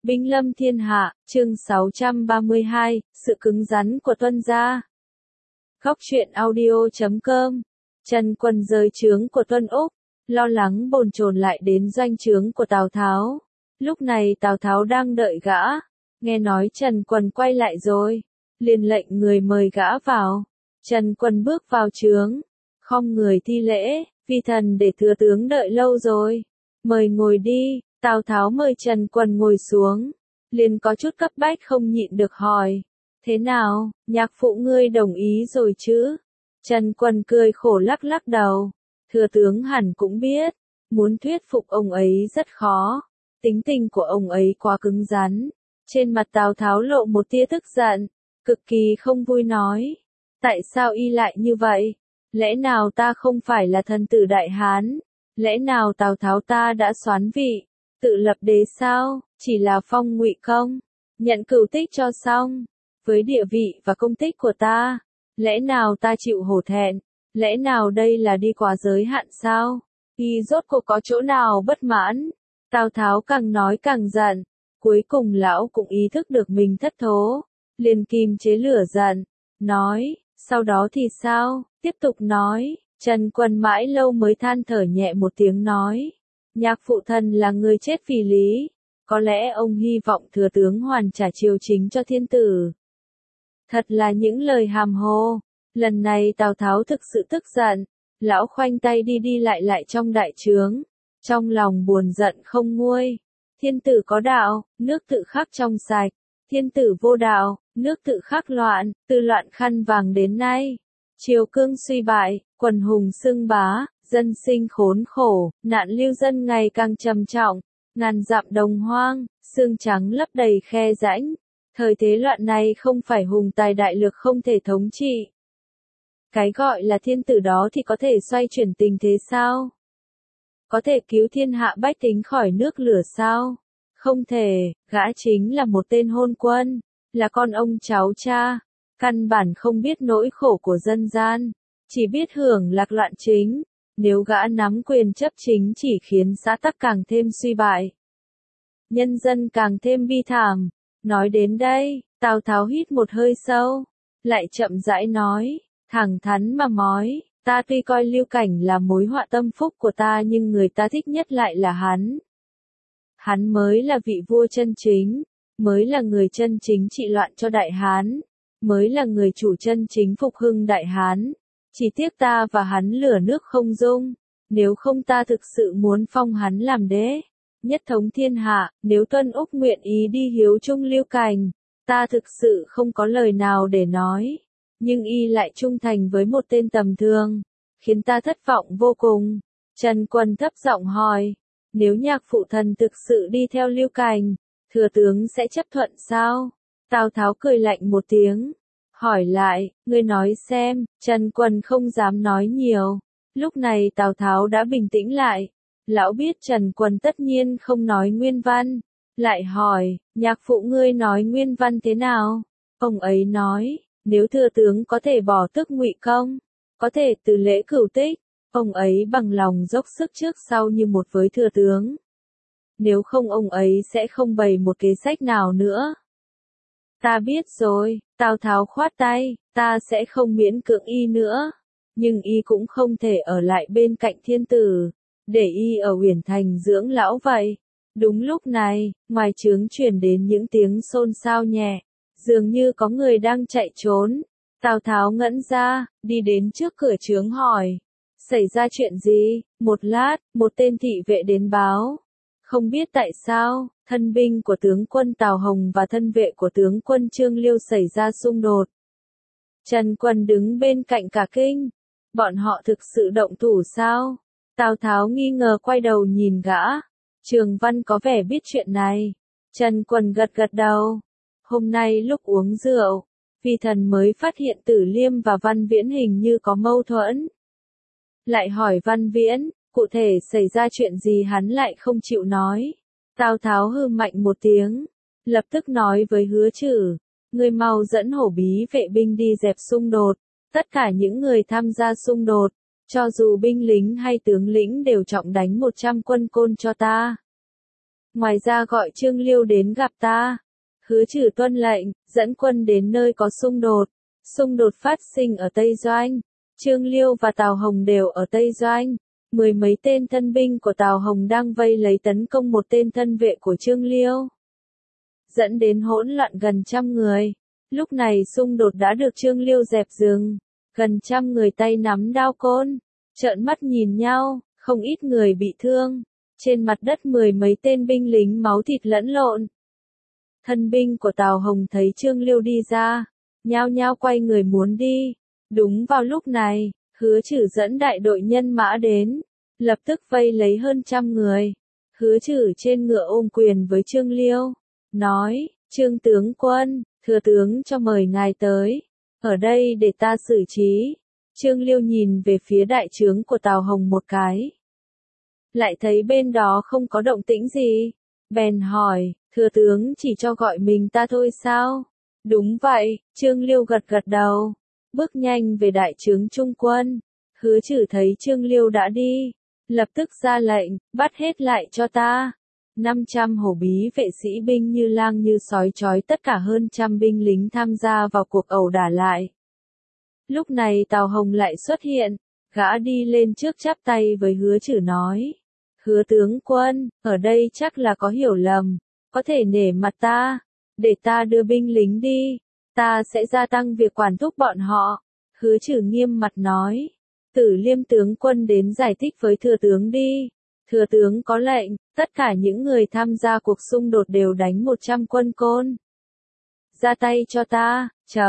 Binh lâm thiên hạ, chương 632, sự cứng rắn của Tuân gia. Góc truyện audio.com. Trần Quân rời trướng của Tuân Úc, lo lắng bồn chồn lại đến doanh trướng của Tào Tháo. Lúc này Tào Tháo đang đợi gã, nghe nói Trần Quân quay lại rồi, liền lệnh người mời gã vào. Trần Quân bước vào trướng, khom người thi lễ, vi thần để thừa tướng đợi lâu rồi, mời ngồi đi. Tào Tháo mời Trần Quân ngồi xuống, liền có chút cấp bách không nhịn được hỏi, thế nào, nhạc phụ ngươi đồng ý rồi chứ? Trần Quân cười khổ lắc lắc đầu, thừa tướng hẳn cũng biết, muốn thuyết phục ông ấy rất khó, tính tình của ông ấy quá cứng rắn. Trên mặt Tào Tháo lộ một tia tức giận, cực kỳ không vui nói, tại sao y lại như vậy? Lẽ nào ta không phải là thần tử Đại Hán? Lẽ nào Tào Tháo ta đã soán vị, tự lập đế sao, chỉ là phong ngụy công, nhận cửu tích cho xong, với địa vị và công tích của ta, lẽ nào ta chịu hổ thẹn, lẽ nào đây là đi quá giới hạn sao, y rốt cuộc có chỗ nào bất mãn? Tào Tháo càng nói càng giận, cuối cùng lão cũng ý thức được mình thất thố, liền kìm chế lửa giận, nói, sau đó thì sao, tiếp tục nói. Trần Quân mãi lâu mới than thở nhẹ một tiếng nói, nhạc phụ thần là người chết vì lý, có lẽ ông hy vọng thừa tướng hoàn trả triều chính cho thiên tử. Thật là những lời hàm hồ. Lần này Tào Tháo thực sự tức giận, lão khoanh tay đi đi lại trong đại trướng, trong lòng buồn giận không nguôi. Thiên tử có đạo, nước tự khắc trong sạch, thiên tử vô đạo, nước tự khắc loạn, từ loạn khăn vàng đến nay. Triều cương suy bại, quần hùng xưng bá, dân sinh khốn khổ, nạn lưu dân ngày càng trầm trọng, ngàn dặm đồng hoang, xương trắng lấp đầy khe rãnh. Thời thế loạn này không phải hùng tài đại lược không thể thống trị. Cái gọi là thiên tử đó thì có thể xoay chuyển tình thế sao? Có thể cứu thiên hạ bách tính khỏi nước lửa sao? Không thể, gã chính là một tên hôn quân, là con ông cháu cha, căn bản không biết nỗi khổ của dân gian, chỉ biết hưởng lạc loạn chính. Nếu gã nắm quyền chấp chính chỉ khiến xã tắc càng thêm suy bại, nhân dân càng thêm bi thảm. Nói đến đây, Tào Tháo hít một hơi sâu, lại chậm rãi nói, thẳng thắn mà nói, ta tuy coi Lưu Cảnh là mối họa tâm phúc của ta nhưng người ta thích nhất lại là hắn. Hắn mới là vị vua chân chính, mới là người chân chính trị loạn cho Đại Hán, mới là người chủ chân chính phục hưng Đại Hán. Chỉ tiếc ta và hắn lửa nước không dung, nếu không ta thực sự muốn phong hắn làm đế, nhất thống thiên hạ. Nếu Tuân Úc nguyện ý đi hiếu trung Lưu Cảnh, ta thực sự không có lời nào để nói, nhưng y lại trung thành với một tên tầm thường, khiến ta thất vọng vô cùng. Trần Quân thấp giọng hỏi, nếu nhạc phụ thần thực sự đi theo Lưu Cảnh, thừa tướng sẽ chấp thuận sao? Tào Tháo cười lạnh một tiếng, hỏi lại, ngươi nói xem. Trần Quân không dám nói nhiều. Lúc này Tào Tháo đã bình tĩnh lại. Lão biết Trần Quân tất nhiên không nói nguyên văn. Lại hỏi, nhạc phụ ngươi nói nguyên văn thế nào? Ông ấy nói, nếu thừa tướng có thể bỏ tước ngụy công, có thể từ lễ cửu tích, ông ấy bằng lòng dốc sức trước sau như một với thừa tướng. Nếu không ông ấy sẽ không bày một kế sách nào nữa. Ta biết rồi. Tào Tháo khoát tay, ta sẽ không miễn cưỡng y nữa, nhưng y cũng không thể ở lại bên cạnh thiên tử, để y ở Uyển Thành dưỡng lão vậy. Đúng lúc này, ngoài trướng truyền đến những tiếng xôn xao nhẹ, dường như có người đang chạy trốn. Tào Tháo ngẩn ra, đi đến trước cửa trướng hỏi, xảy ra chuyện gì? Một lát, một tên thị vệ đến báo, không biết tại sao, thân binh của tướng quân Tào Hồng và thân vệ của tướng quân Trương Liêu xảy ra xung đột. Trần Quân đứng bên cạnh cả kinh. Bọn họ thực sự động thủ sao? Tào Tháo nghi ngờ quay đầu nhìn gã. Trường Văn có vẻ biết chuyện này. Trần Quân gật gật đầu. Hôm nay lúc uống rượu, vi thần mới phát hiện Tử Liêm và Văn Viễn hình như có mâu thuẫn. Lại hỏi Văn Viễn, cụ thể xảy ra chuyện gì hắn lại không chịu nói. Tào Tháo hừ mạnh một tiếng, lập tức nói với Hứa Trử, ngươi mau dẫn Hổ Bí vệ binh đi dẹp xung đột, tất cả những người tham gia xung đột, cho dù binh lính hay tướng lĩnh đều trọng đánh 100 quân côn cho ta. Ngoài ra gọi Trương Liêu đến gặp ta. Hứa Trử tuân lệnh, dẫn quân đến nơi có xung đột. Xung đột phát sinh ở Tây Doanh. Trương Liêu và Tào Hồng đều ở Tây Doanh. 10 mấy tên thân binh của Tào Hồng đang vây lấy tấn công một tên thân vệ của Trương Liêu, dẫn đến hỗn loạn gần 100 người. Lúc này xung đột đã được Trương Liêu dẹp dừng. Gần 100 người tay nắm đao côn, trợn mắt nhìn nhau, không ít người bị thương. Trên mặt đất 10 mấy tên binh lính máu thịt lẫn lộn. Thân binh của Tào Hồng thấy Trương Liêu đi ra, nhao nhao quay người muốn đi. Đúng vào lúc này, Hứa Trử dẫn đại đội nhân mã đến, lập tức vây lấy hơn 100 người. Hứa Trử trên ngựa ôm quyền với Trương Liêu, nói, Trương tướng quân, thừa tướng cho mời ngài tới, ở đây để ta xử trí. Trương Liêu nhìn về phía đại trướng của Tào Hồng một cái, lại thấy bên đó không có động tĩnh gì, bèn hỏi, thừa tướng chỉ cho gọi mình ta thôi sao? Đúng vậy, Trương Liêu gật gật đầu, bước nhanh về đại trướng trung quân. Hứa Trử thấy Trương Liêu đã đi, lập tức ra lệnh, bắt hết lại cho ta. 500 hổ bí vệ sĩ binh như lang như sói trói tất cả hơn 100 binh lính tham gia vào cuộc ẩu đả lại. Lúc này Tào Hồng lại xuất hiện, gã đi lên trước chắp tay với Hứa Trử nói, Hứa tướng quân, ở đây chắc là có hiểu lầm, có thể nể mặt ta, để ta đưa binh lính đi, ta sẽ gia tăng việc quản thúc bọn họ. Hứa Trử nghiêm mặt nói, Tử Liêm tướng quân đến giải thích với thừa tướng đi. Thừa tướng có lệnh, tất cả những người tham gia cuộc xung đột đều đánh 100 quân côn. Ra tay cho ta,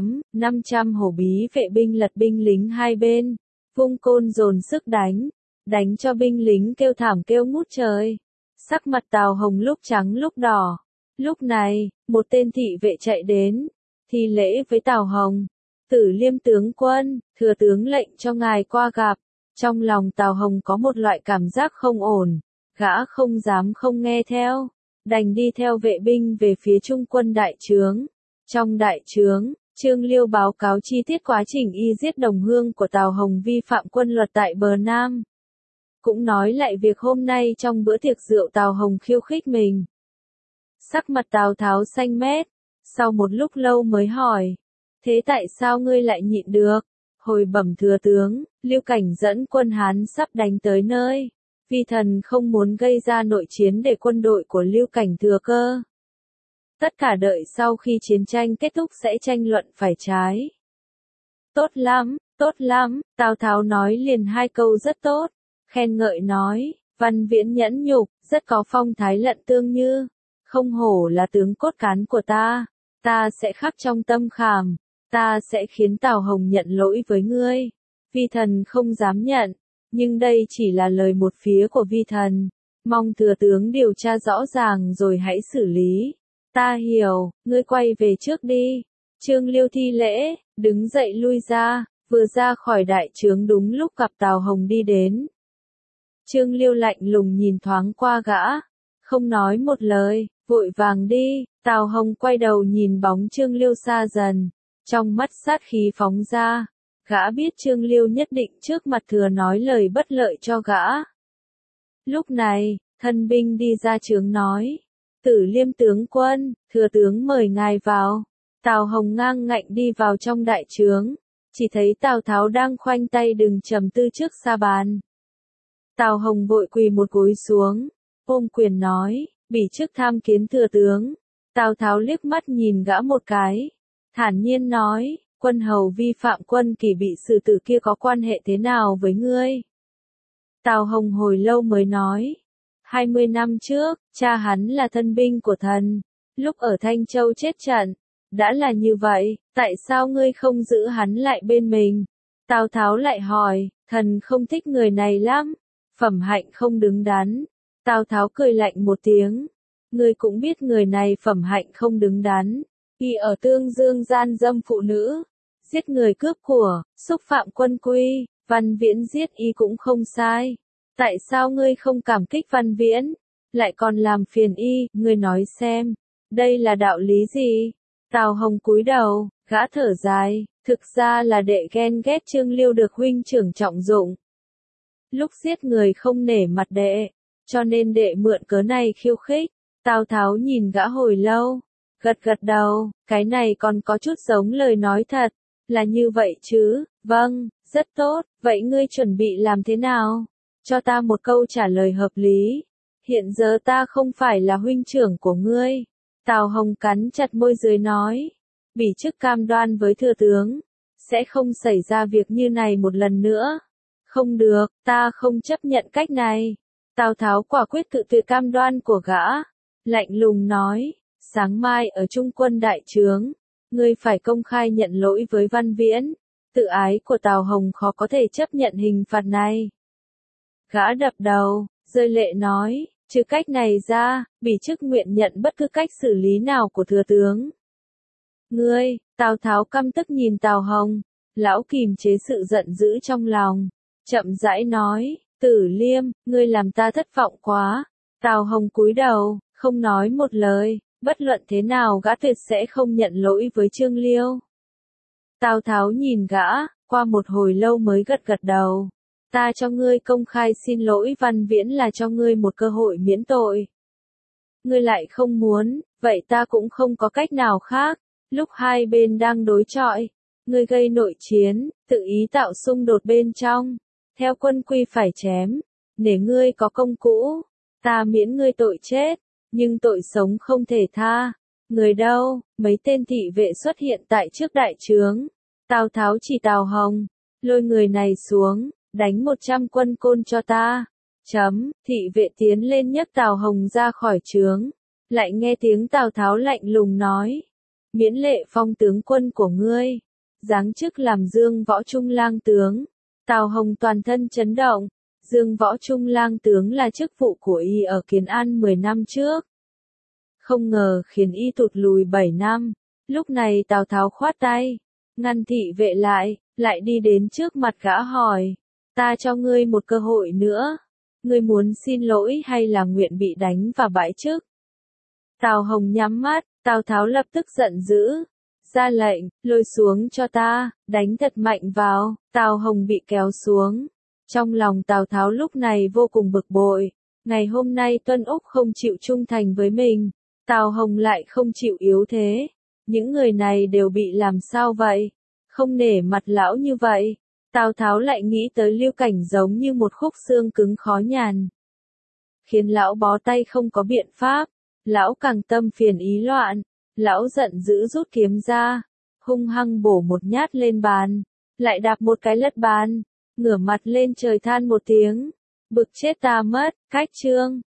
500 hổ bí vệ binh lật binh lính hai bên, vung côn dồn sức đánh cho binh lính kêu thảm kêu ngút trời. Sắc mặt Tào Hồng lúc trắng lúc đỏ. Lúc này, một tên thị vệ chạy đến, thi lễ với Tào Hồng. Tử Liêm tướng quân, thừa tướng lệnh cho ngài qua gặp. Trong lòng Tào Hồng có một loại cảm giác không ổn, gã không dám không nghe theo, đành đi theo vệ binh về phía trung quân đại trướng. Trong đại trướng, Trương Liêu báo cáo chi tiết quá trình y giết đồng hương của Tào Hồng vi phạm quân luật tại bờ Nam. Cũng nói lại việc hôm nay trong bữa tiệc rượu Tào Hồng khiêu khích mình. Sắc mặt Tào Tháo xanh mét, sau một lúc lâu mới hỏi, thế tại sao ngươi lại nhịn được? Hồi bẩm thừa tướng, Lưu Cảnh dẫn quân Hán sắp đánh tới nơi. Vi thần không muốn gây ra nội chiến để quân đội của Lưu Cảnh thừa cơ. Tất cả đợi sau khi chiến tranh kết thúc sẽ tranh luận phải trái. Tốt lắm, Tào Tháo nói liền hai câu rất tốt. Khen ngợi nói, Văn Viễn nhẫn nhục, rất có phong thái lận tương như. Không hổ là tướng cốt cán của ta sẽ khắc trong tâm khảm. Ta sẽ khiến Tào Hồng nhận lỗi với ngươi. Vi thần không dám nhận, nhưng đây chỉ là lời một phía của vi thần. Mong thừa tướng điều tra rõ ràng rồi hãy xử lý. Ta hiểu, ngươi quay về trước đi. Trương Liêu thi lễ, đứng dậy lui ra, vừa ra khỏi đại trướng đúng lúc gặp Tào Hồng đi đến. Trương Liêu lạnh lùng nhìn thoáng qua gã, không nói một lời, vội vàng đi. Tào Hồng quay đầu nhìn bóng Trương Liêu xa dần. Trong mắt sát khí phóng ra, gã biết Trương Liêu nhất định trước mặt thừa nói lời bất lợi cho gã. Lúc này, thân binh đi ra trướng nói, Tử Liêm tướng quân, thừa tướng mời ngài vào. Tào Hồng ngang ngạnh đi vào trong đại trướng, chỉ thấy Tào Tháo đang khoanh tay đừng trầm tư trước sa bàn. Tào Hồng vội quỳ một gối xuống, ôm quyền nói, bỉ chức tham kiến thừa tướng. Tào Tháo liếc mắt nhìn gã một cái, thản nhiên nói, quân hầu vi phạm quân kỷ bị xử tử kia có quan hệ thế nào với ngươi? Tào Hồng hồi lâu mới nói, 20 năm trước, cha hắn là thân binh của thần, lúc ở Thanh Châu chết trận, đã là như vậy, tại sao ngươi không giữ hắn lại bên mình? Tào Tháo lại hỏi, thần không thích người này lắm, phẩm hạnh không đứng đắn. Tào Tháo cười lạnh một tiếng, ngươi cũng biết người này phẩm hạnh không đứng đắn. Y ở Tương Dương gian dâm phụ nữ, giết người cướp của, xúc phạm quân quy, Văn Viễn giết y cũng không sai. Tại sao ngươi không cảm kích Văn Viễn, lại còn làm phiền y, ngươi nói xem, đây là đạo lý gì? Tào Hồng cúi đầu, gã thở dài, thực ra là đệ ghen ghét Trương Liêu được huynh trưởng trọng dụng. Lúc giết người không nể mặt đệ, cho nên đệ mượn cớ này khiêu khích. Tào Tháo nhìn gã hồi lâu, gật gật đầu, cái này còn có chút giống lời nói thật, là như vậy chứ, vâng, rất tốt, vậy ngươi chuẩn bị làm thế nào? Cho ta một câu trả lời hợp lý. Hiện giờ ta không phải là huynh trưởng của ngươi. Tào Hồng cắn chặt môi dưới nói. Bỉ chức cam đoan với thừa tướng. Sẽ không xảy ra việc như này một lần nữa. Không được, ta không chấp nhận cách này. Tào Tháo quả quyết cự tuyệt cam đoan của gã. Lạnh lùng nói. Sáng mai ở Trung quân đại trướng. Ngươi phải công khai nhận lỗi với Văn Viễn. Tự ái của Tào Hồng khó có thể chấp nhận hình phạt này. Gã đập đầu, rơi lệ nói, trừ cách này ra, Bỉ chức nguyện nhận bất cứ cách xử lý nào của thừa tướng. Ngươi, Tào Tháo căm tức nhìn Tào Hồng, lão kìm chế sự giận dữ trong lòng, chậm rãi nói, Tử Liêm, ngươi làm ta thất vọng quá. Tào Hồng cúi đầu, không nói một lời, bất luận thế nào gã tuyệt sẽ không nhận lỗi với Trương Liêu. Tào Tháo nhìn gã, qua một hồi lâu mới gật gật đầu. Ta cho ngươi công khai xin lỗi Văn Viễn là cho ngươi một cơ hội miễn tội. Ngươi lại không muốn, vậy ta cũng không có cách nào khác. Lúc hai bên đang đối chọi, ngươi gây nội chiến, tự ý tạo xung đột bên trong. Theo quân quy phải chém, để ngươi có công cũ. Ta miễn ngươi tội chết, nhưng tội sống không thể tha. Người đâu? Mấy tên thị vệ xuất hiện tại trước đại trướng. Tào Tháo chỉ Tào Hồng, lôi người này xuống. Đánh 100 quân côn cho ta. Thị vệ tiến lên nhấc Tào Hồng ra khỏi trướng. Lại nghe tiếng Tào Tháo lạnh lùng nói. Miễn lệ phong tướng quân của ngươi. Giáng chức làm Dương Võ Trung lang tướng. Tào Hồng toàn thân chấn động. Dương Võ Trung lang tướng là chức vụ của y ở Kiến An 10 năm trước. Không ngờ khiến y tụt lùi 7 năm. Lúc này Tào Tháo khoát tay. Ngăn thị vệ lại đi đến trước mặt gã hỏi. Ta cho ngươi một cơ hội nữa. Ngươi muốn xin lỗi hay là nguyện bị đánh và bãi chức? Tào Hồng nhắm mắt, Tào Tháo lập tức giận dữ. Ra lệnh, lôi xuống cho ta, đánh thật mạnh vào. Tào Hồng bị kéo xuống. Trong lòng Tào Tháo lúc này vô cùng bực bội. Ngày hôm nay Tuân Úc không chịu trung thành với mình. Tào Hồng lại không chịu yếu thế. Những người này đều bị làm sao vậy? Không nể mặt lão như vậy. Tào Tháo lại nghĩ tới Lưu Cảnh giống như một khúc xương cứng khó nhàn. Khiến lão bó tay không có biện pháp. Lão càng tâm phiền ý loạn. Lão giận dữ rút kiếm ra. Hung hăng bổ một nhát lên bàn. Lại đạp một cái lật bàn. Ngửa mặt lên trời than một tiếng. Bực chết ta mất, cách chương.